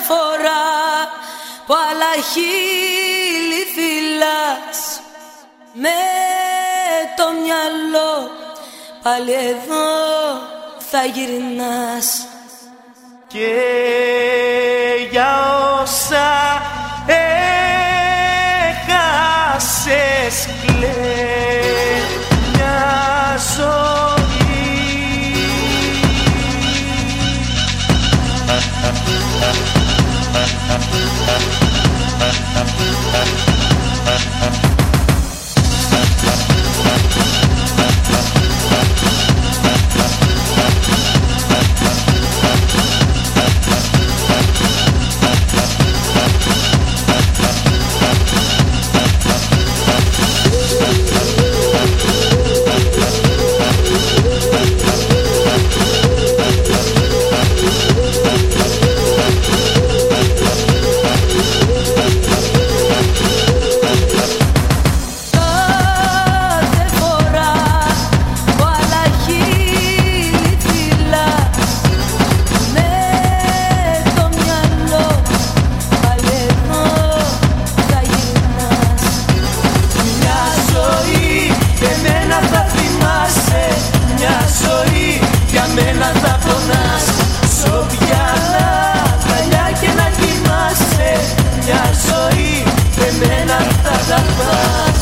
φορά που άλλα χείλη φυλάς, με το μυαλό πάλι εδώ θα γυρνάς. Και για όσα έχασες κλαίει μια ζωή. Μένα θα πονάς, σ' όποια αγκαλιά και να κοιμάσαι. Μια ζωή εμένα θα τα πας.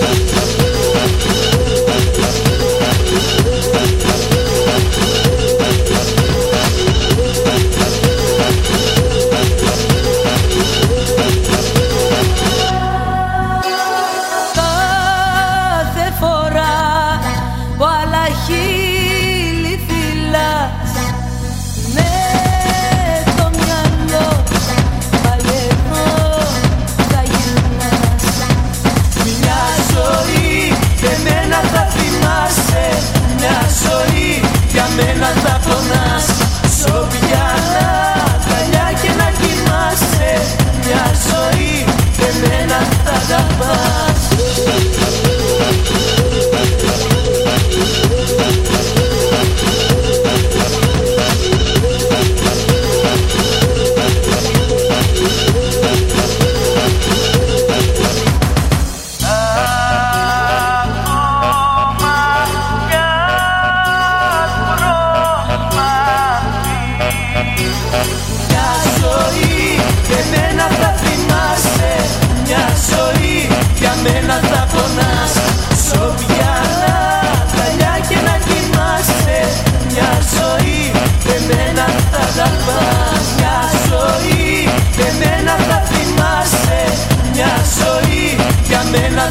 Κάθε φορά που άλλα χείλη φυλάς, με το μυαλό πάλι εδώ θα γυρνάς. Μια ζωή εμένα θα θυμάσαι. Μια ζωή για μένα θα πονάς, σ' όποια αγκαλιά και να κοιμάσαι. Μια ζωή εμένα θα τα πας. Μια ζωή εμένα θα θυμάσαι. Μια ζωή για μένα θα πονάς, σ' όποια αγκαλιά και να κοιμάσαι. Μια ζωή εμένα θα τα πας. Μια ζωή εμένα θα θυμάσαι. Μια ζωή για μένα